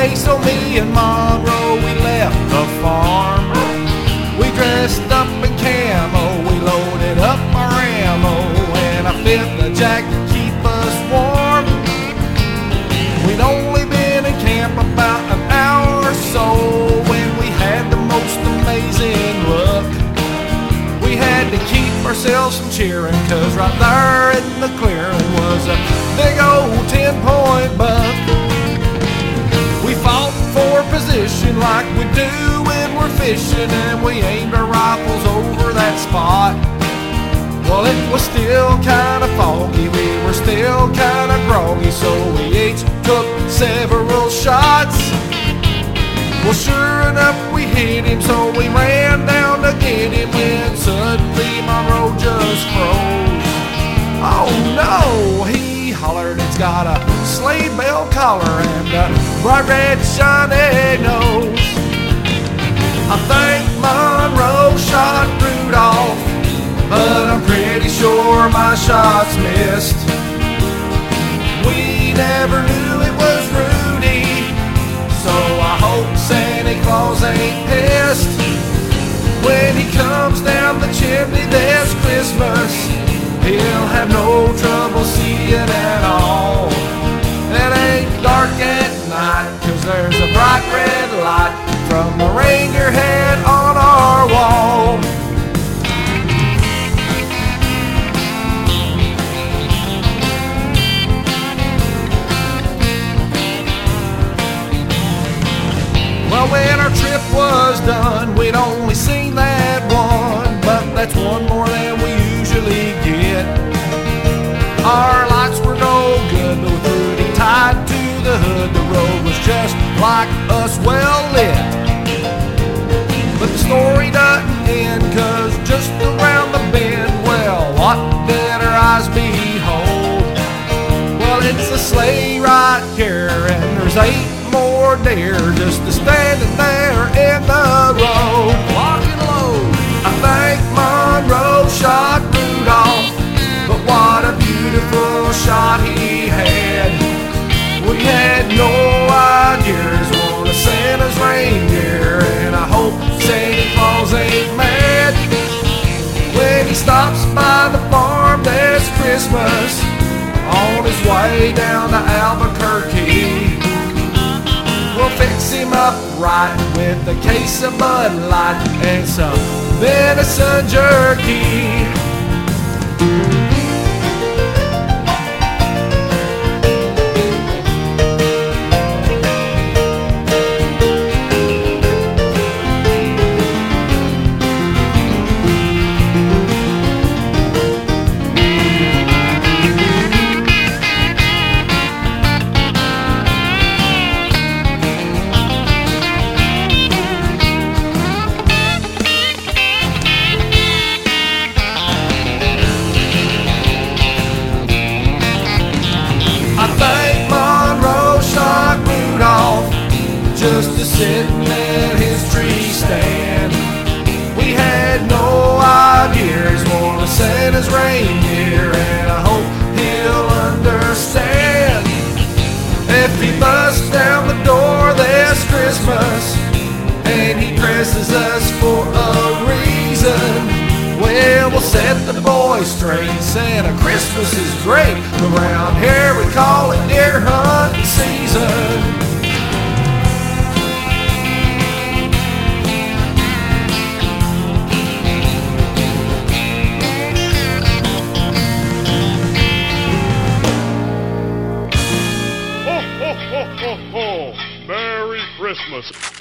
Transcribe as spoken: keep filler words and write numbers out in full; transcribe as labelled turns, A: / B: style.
A: day, so me and Monroe, we left the farm. We dressed up in camo, we loaded up our ammo, and I fit the jack to keep us warm. We'd only been in camp about an hour or so when we had the most amazing luck. We had to keep ourselves from cheering, cause right there in the clearing was a big old ten-point buck. We fought for position like we do when we're fishing, and we aimed our rifles over that spot. Well, it was still kinda foggy, we were still kinda groggy, so we each took several shots. Well, sure enough, we hit him, so we ran down to get him when suddenly Monroe just froze. Oh no, he hollered, it's got a sleigh bell collar and a bright red shiny nose. I think Monroe shot Rudolph, but I'm pretty sure my shots missed. We never knew it was Rudy, so I hope Santa Claus ain't pissed when he comes down the chimney this Christmas. He'll have no trouble seeing at all. It ain't dark at night, cause there's a bright red light from the reindeer head on our wall. Well, when our trip was done, we'd only seen that one, but that's one more than we usually get. Our lights were no good, but with Rudy tied to the hood, the road was just like us, well lit. But the story doesn't end, cause just around the bend, well, what did our eyes behold? Well, it's a sleigh right here, and there's eight more deer just a standing there in the road. Lock and load. I think Monroe shot Rudolph, but what a beautiful shot he had. We had no ideas one of Santa's reindeer, and I hope Santa Claus ain't mad when he stops by the farm this Christmas on his way down to Albuquerque. We'll fix him up right with a case of Bud Light and some venison jerky. Just a sitting at his tree stand. We had no ideas one of Santa's reindeer, and I hope he'll understand. If he busts down the door this Christmas and he dresses us for a reason, well, we'll set the boys straight. Santa, Christmas is great. Around here we call it deer hunting season.
B: Ho, ho, ho, ho, ho! Merry Christmas!